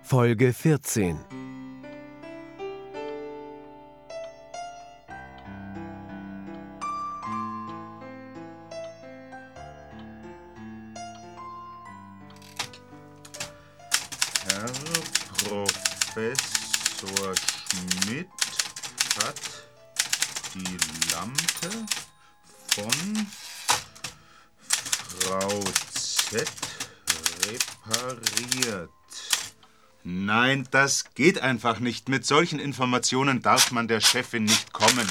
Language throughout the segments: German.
Folge 14. Herr Professor Schmidt hat die Lampe von Frau Z repariert. Nein, das geht einfach nicht. Mit solchen Informationen darf man der Chefin nicht kommen.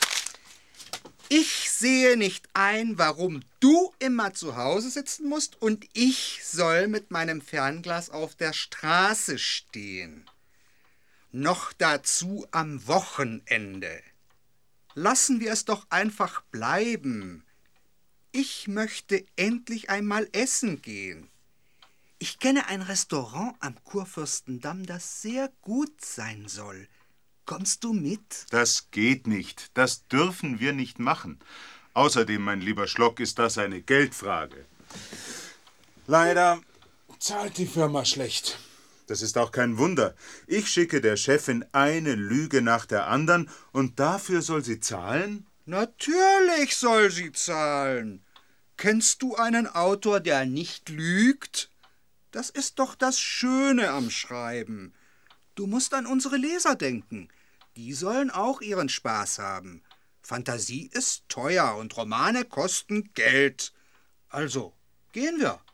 Ich sehe nicht ein, warum du immer zu Hause sitzen musst und ich soll mit meinem Fernglas auf der Straße stehen. Noch dazu am Wochenende. Lassen wir es doch einfach bleiben. Ich möchte endlich einmal essen gehen. Ich kenne ein Restaurant am Kurfürstendamm, das sehr gut sein soll. Kommst du mit? Das geht nicht. Das dürfen wir nicht machen. Außerdem, mein lieber Schlock, ist das eine Geldfrage. Leider zahlt die Firma schlecht. Das ist auch kein Wunder. Ich schicke der Chefin eine Lüge nach der anderen und dafür soll sie zahlen? Natürlich soll sie zahlen. Kennst du einen Autor, der nicht lügt? Das ist doch das Schöne am Schreiben. Du musst an unsere Leser denken. Die sollen auch ihren Spaß haben. Fantasie ist teuer und Romane kosten Geld. Also, gehen wir.